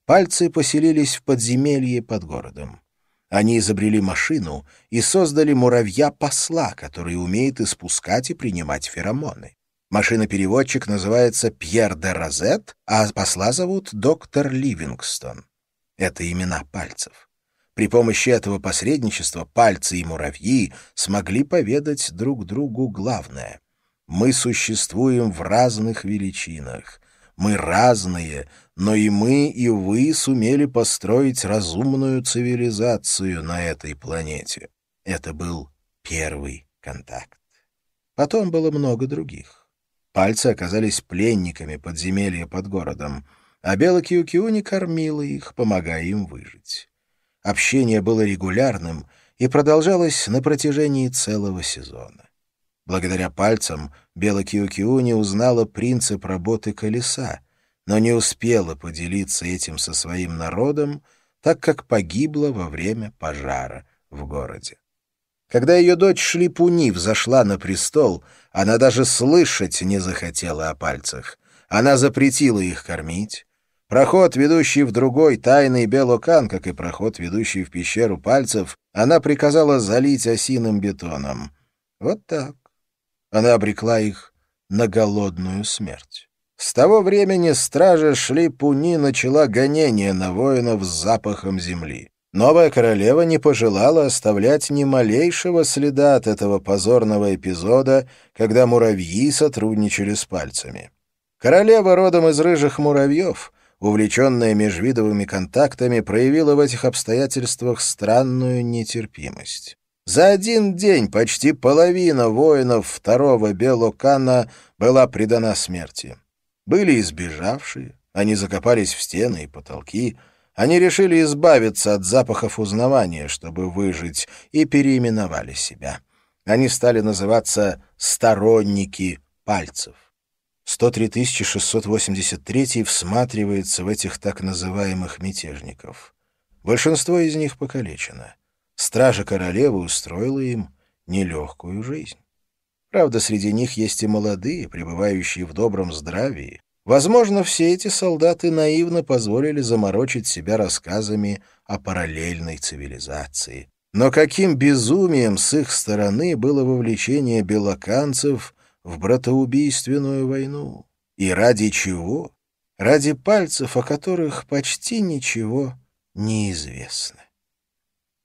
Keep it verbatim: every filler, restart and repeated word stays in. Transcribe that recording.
пальцы поселились в подземелье под городом. Они изобрели машину и создали муравья-посла, который умеет испускать и принимать феромоны. Машина-переводчик называется Пьер де Розет, а посла зовут доктор Ливингстон. Это имена пальцев. При помощи этого посредничества пальцы и муравьи смогли поведать друг другу главное. Мы существуем в разных величинах. Мы разные, но и мы, и вы сумели построить разумную цивилизацию на этой планете. Это был первый контакт. Потом было много других. Пальцы оказались пленниками подземелья под городом, а Бела Кью-Кью кормила их, помогая им выжить. Общение было регулярным и продолжалось на протяжении целого сезона. Благодаря пальцам Бела Кью-Кью узнала принцип работы колеса, но не успела поделиться этим со своим народом, так как погибла во время пожара в городе. Когда ее дочь Шлипуни взошла на престол, она даже слышать не захотела о пальцах. Она запретила их кормить. Проход, ведущий в другой тайный Белокан, как и проход, ведущий в пещеру пальцев, она приказала залить осиным бетоном. Вот так. Она обрекла их на голодную смерть. С того времени стража Шлипуни начала гонение на воинов с запахом земли. Новая королева не пожелала оставлять ни малейшего следа от этого позорного эпизода, когда муравьи сотрудничали с пальцами. Королева родом из рыжих муравьев, увлеченная межвидовыми контактами, проявила в этих обстоятельствах странную нетерпимость. За один день почти половина воинов второго Белокана была предана смерти. Были избежавшие, они закопались в стены и потолки, они решили избавиться от запахов узнавания, чтобы выжить, и переименовали себя. Они стали называться «сторонники пальцев». сто три тысячи шестьсот восемьдесят третий всматривается в этих так называемых мятежников. Большинство из них покалечено. Стража королевы устроила им нелегкую жизнь. Правда, среди них есть и молодые, пребывающие в добром здравии. Возможно, все эти солдаты наивно позволили заморочить себя рассказами о параллельной цивилизации. Но каким безумием с их стороны было вовлечение белоканцев в братоубийственную войну? И ради чего? Ради пальцев, о которых почти ничего не известно.